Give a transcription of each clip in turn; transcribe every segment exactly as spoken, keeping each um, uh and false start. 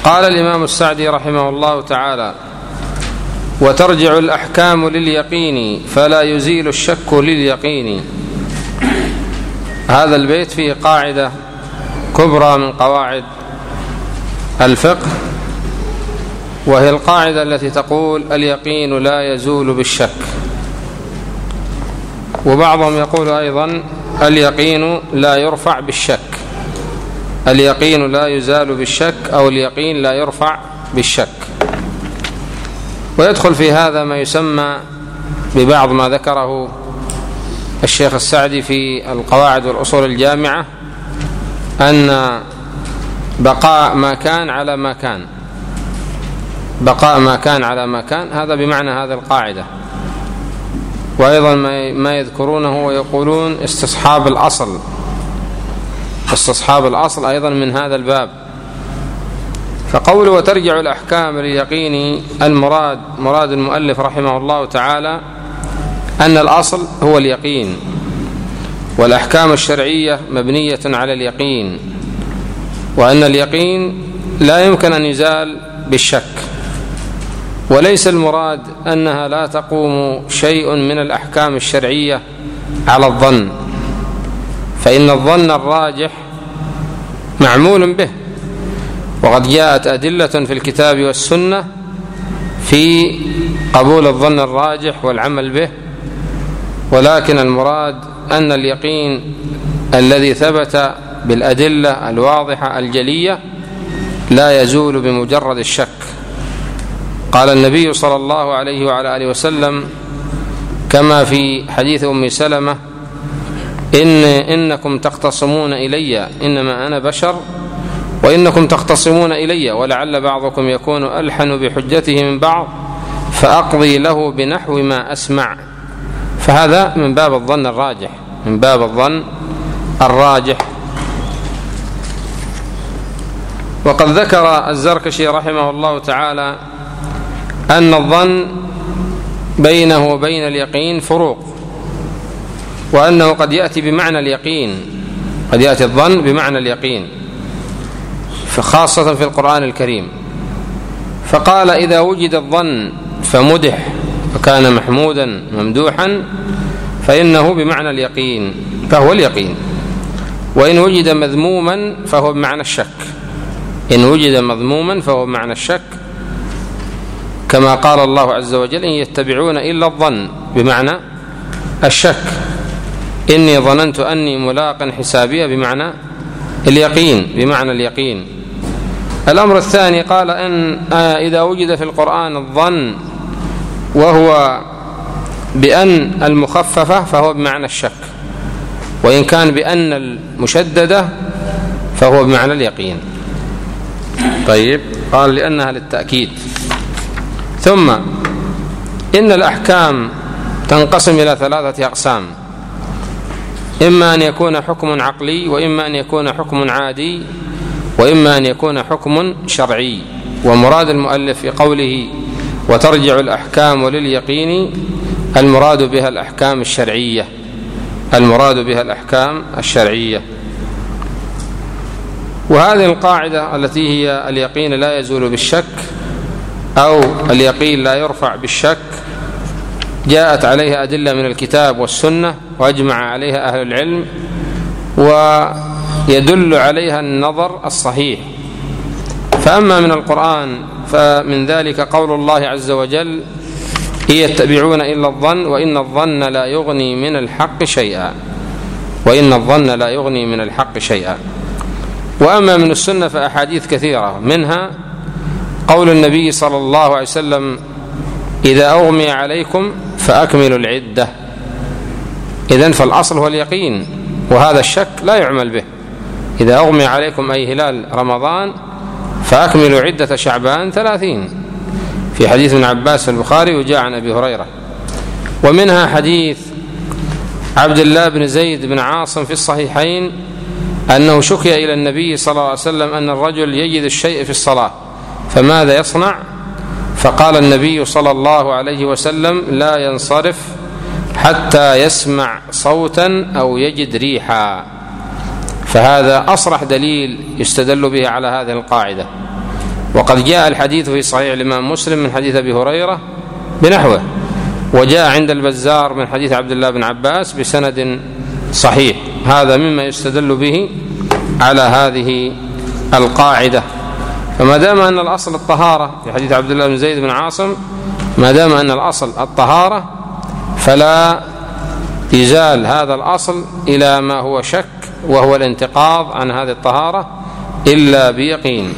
قال الإمام السعدي رحمه الله تعالى: وترجع الأحكام لليقين فلا يزيل الشك لليقين. هذا البيت فيه قاعدة كبرى من قواعد الفقه، وهي القاعدة التي تقول: اليقين لا يزول بالشك. وبعضهم يقول أيضا: اليقين لا يرفع بالشك. اليقين لا يزال بالشك، أو اليقين لا يرفع بالشك. ويدخل في هذا ما يسمى ببعض ما ذكره الشيخ السعدي في القواعد والأصول الجامعة، أن بقاء ما كان على ما كان بقاء ما كان على ما كان هذا بمعنى هذه القاعدة. وأيضا ما يذكرونه ويقولون استصحاب الأصل استصحاب الأصل أيضا من هذا الباب. فقوله وترجع الأحكام لليقين، المراد مراد المؤلف رحمه الله تعالى أن الأصل هو اليقين، والأحكام الشرعية مبنية على اليقين، وأن اليقين لا يمكن أن يزال بالشك. وليس المراد أنها لا تقوم شيء من الأحكام الشرعية على الظن، فإن الظن الراجح معمول به، وقد جاءت أدلة في الكتاب والسنة في قبول الظن الراجح والعمل به. ولكن المراد أن اليقين الذي ثبت بالأدلة الواضحة الجلية لا يزول بمجرد الشك. قال النبي صلى الله عليه وعلى آله وسلم كما في حديث أم سلمة: إن إنكم تختصمون إلي، إنما أنا بشر وإنكم تختصمون إلي، ولعل بعضكم يكون ألحن بحجته من بعض فأقضي له بنحو ما أسمع. فهذا من باب الظن الراجح من باب الظن الراجح. وقد ذكر الزركشي رحمه الله تعالى أن الظن بينه وبين اليقين فروق، وأنه قد يأتي بمعنى اليقين قد يأتي الظن بمعنى اليقين خاصة في القرآن الكريم. فقال: إذا وجد الظن فمدح فكان محمودا ممدوحا فإنه بمعنى اليقين فهو اليقين، وإن وجد مذموما فهو بمعنى الشك إن وجد مذموما فهو بمعنى الشك كما قال الله عز وجل: إن يتبعون إلا الظن، بمعنى الشك. إني ظننت أني ملاق حسابي، بمعنى اليقين بمعنى اليقين. الأمر الثاني قال أن إذا وجد في القرآن الظن وهو بأن المخففة فهو بمعنى الشك، وإن كان بأن المشددة فهو بمعنى اليقين. طيب، قال لأنها للتأكيد. ثم إن الأحكام تنقسم إلى ثلاثة أقسام: إما أن يكون حكم عقلي، وإما أن يكون حكم عادي، وإما أن يكون حكم شرعي. ومراد المؤلف في قوله وترجع الأحكام لليقين المراد بها الأحكام الشرعية المراد بها الأحكام الشرعية. وهذه القاعدة التي هي اليقين لا يزول بالشك، أو اليقين لا يرفع بالشك، جاءت عليها أدلة من الكتاب والسنة، وأجمع عليها أهل العلم، ويدل عليها النظر الصحيح. فأما من القرآن فمن ذلك قول الله عز وجل: إن يتبعون إلا الظن وإن الظن لا يغني من الحق شيئا وإن الظن لا يغني من الحق شيئا. وأما من السنة فأحاديث كثيرة، منها قول النبي صلى الله عليه وسلم: إذا أغمي عليكم فأكملوا العدة. إذن فالأصل هو اليقين، وهذا الشك لا يعمل به. إذا أغمي عليكم أي هلال رمضان فأكملوا عدة شعبان ثلاثين، في حديث ابن عباس في البخاري وجاء عن أبي هريرة. ومنها حديث عبد الله بن زيد بن عاصم في الصحيحين أنه شكي إلى النبي صلى الله عليه وسلم أن الرجل يجد الشيء في الصلاة فماذا يصنع؟ فقال النبي صلى الله عليه وسلم: لا ينصرف حتى يسمع صوتا أو يجد ريحا. فهذا أصرح دليل يستدل به على هذه القاعدة. وقد جاء الحديث في صحيح الإمام مسلم من حديث أبي هريرة بنحوه، وجاء عند البزار من حديث عبد الله بن عباس بسند صحيح. هذا مما يستدل به على هذه القاعدة. فما دام أن الأصل الطهارة في حديث عبد الله بن زيد بن عاصم، ما دام أن الأصل الطهارة فلا يزال هذا الأصل إلى ما هو شك وهو الانتقاض عن هذه الطهارة إلا بيقين.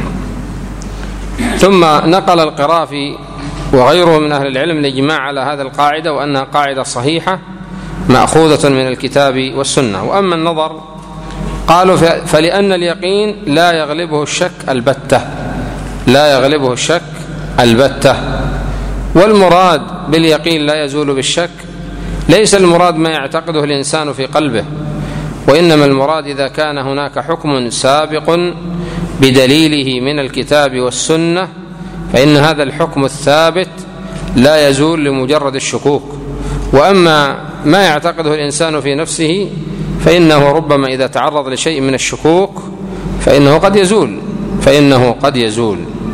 ثم نقل القرافي وغيره من أهل العلم الإجماع على هذه القاعدة وأنها قاعدة صحيحة مأخوذة من الكتاب والسنة. وأما النظر قالوا فلأن اليقين لا يغلبه الشك البتة، لا يغلبه الشك البتة. والمراد باليقين لا يزول بالشك ليس المراد ما يعتقده الإنسان في قلبه، وإنما المراد إذا كان هناك حكم سابق بدليله من الكتاب والسنة فإن هذا الحكم الثابت لا يزول لمجرد الشكوك. وأما ما يعتقده الإنسان في نفسه فإنه ربما إذا تعرض لشيء من الشكوك فإنه قد يزول فإنه قد يزول.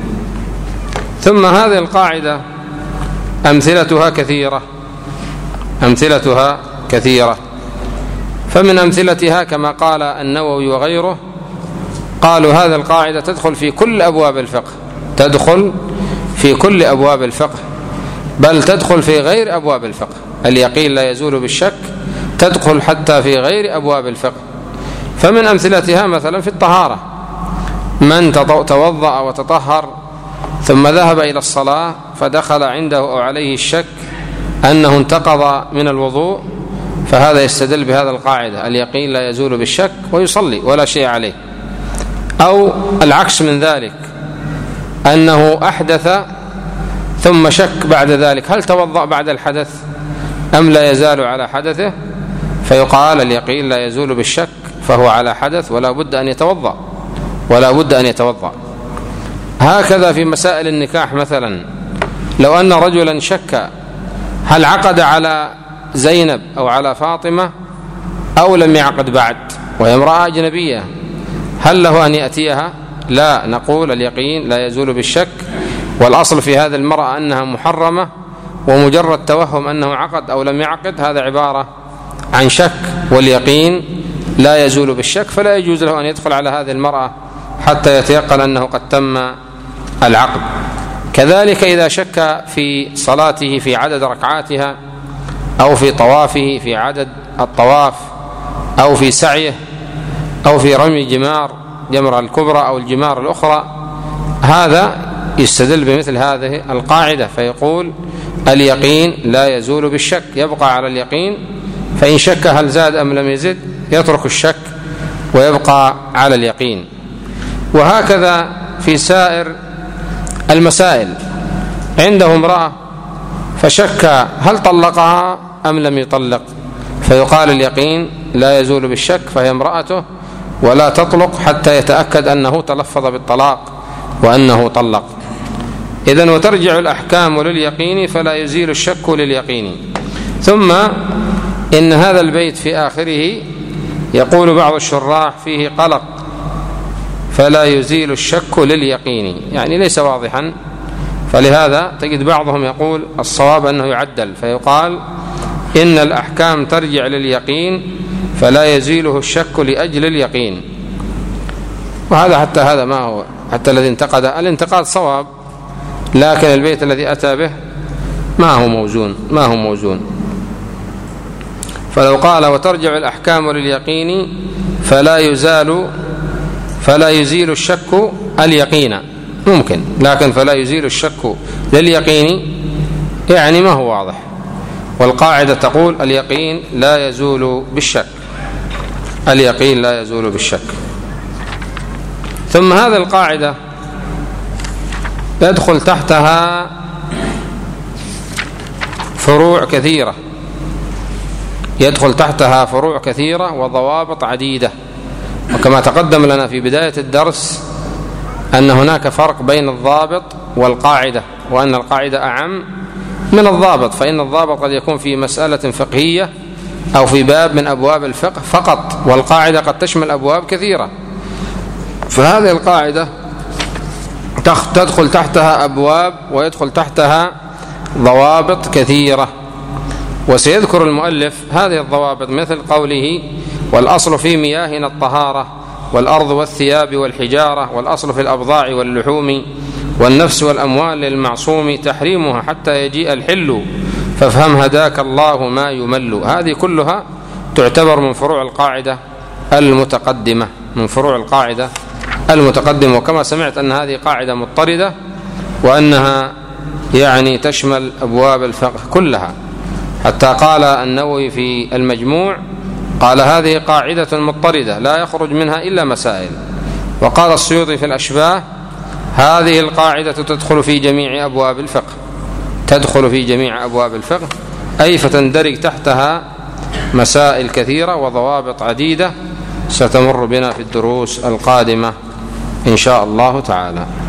ثم هذه القاعدة أمثلتها كثيرة أمثلتها كثيرة فمن أمثلتها كما قال النووي وغيره، قالوا هذه القاعدة تدخل في كل أبواب الفقه، تدخل في كل أبواب الفقه، بل تدخل في غير أبواب الفقه. اليقين لا يزول بالشك تدخل حتى في غير أبواب الفقه. فمن أمثلتها مثلا في الطهارة، من توضأ وتطهر ثم ذهب إلى الصلاة فدخل عنده أو عليه الشك أنه انتقض من الوضوء، فهذا يستدل بهذا القاعدة اليقين لا يزول بالشك ويصلي ولا شيء عليه. أو العكس من ذلك، أنه أحدث ثم شك بعد ذلك هل توضأ بعد الحدث أم لا يزال على حدثه، فيقال اليقين لا يزول بالشك فهو على حدث ولا بد أن يتوضأ ولا بد أن يتوضأ. هكذا في مسائل النكاح مثلا، لو أن رجلا شك هل عقد على زينب أو على فاطمة أو لم يعقد بعد وهي امرأة أجنبية، هل له أن يأتيها؟ لا، نقول اليقين لا يزول بالشك، والأصل في هذه المرأة أنها محرمة، ومجرد توهم أنه عقد أو لم يعقد هذا عبارة عن شك، واليقين لا يزول بالشك، فلا يجوز له أن يدخل على هذه المرأة حتى يتيقن أنه قد تم العقد. كذلك إذا شك في صلاته في عدد ركعاتها أو في طوافه في عدد الطواف أو في سعيه أو في رمي جمار جمرة الكبرى أو الجمار الأخرى، هذا يستدل بمثل هذه القاعدة فيقول اليقين لا يزول بالشك، يبقى على اليقين، فإن شك هل زاد أم لم يزد يترك الشك ويبقى على اليقين. وهكذا في سائر المسائل، عنده امرأة فشك هل طلقها أم لم يطلق، فيقال اليقين لا يزول بالشك فهي امرأته ولا تطلق حتى يتأكد أنه تلفظ بالطلاق وأنه طلق. إذن وترجع الأحكام لليقين فلا يزيل الشك لليقين. ثم إن هذا البيت في آخره يقول بعض الشراح فيه قلق، فلا يزيل الشك لليقين، يعني ليس واضحا، فلهذا تجد بعضهم يقول الصواب أنه يعدل فيقال إن الأحكام ترجع لليقين فلا يزيله الشك لأجل اليقين. وهذا حتى هذا ما هو حتى الذي انتقد الانتقاد صواب، لكن البيت الذي أتى به ما هو موزون ما هو موزون فلو قال وترجع الأحكام لليقين فلا يزال فلا يزيل الشك اليقين ممكن، لكن فلا يزيل الشك لليقين يعني ما هو واضح. والقاعدة تقول اليقين لا يزول بالشك، اليقين لا يزول بالشك. ثم هذه القاعدة يدخل تحتها فروع كثيرة يدخل تحتها فروع كثيرة وضوابط عديدة. وكما تقدم لنا في بداية الدرس أن هناك فرق بين الضابط والقاعدة، وأن القاعدة أعم من الضابط، فإن الضابط قد يكون في مسألة فقهية أو في باب من أبواب الفقه فقط، والقاعدة قد تشمل أبواب كثيرة. فهذه القاعدة تدخل تحتها أبواب ويدخل تحتها ضوابط كثيرة، وسيذكر المؤلف هذه الضوابط مثل قوله: والأصل في مياهنا الطهارة، والأرض والثياب والحجارة، والأصل في الأبضاع واللحوم، والنفس والأموال للمعصوم تحريمها حتى يجيء الحل، فافهم هداك الله ما يمل. هذه كلها تعتبر من فروع القاعدة المتقدمة من فروع القاعدة المتقدمة وكما سمعت أن هذه قاعدة مضطردة، وأنها يعني تشمل أبواب الفقه كلها، حتى قال النووي في المجموع قال: هذه قاعدة مضطردة لا يخرج منها إلا مسائل. وقال السيوطي في الأشباه: هذه القاعدة تدخل في جميع أبواب الفقه تدخل في جميع أبواب الفقه أي فتندرج تحتها مسائل كثيرة وضوابط عديدة ستمر بنا في الدروس القادمة إن شاء الله تعالى.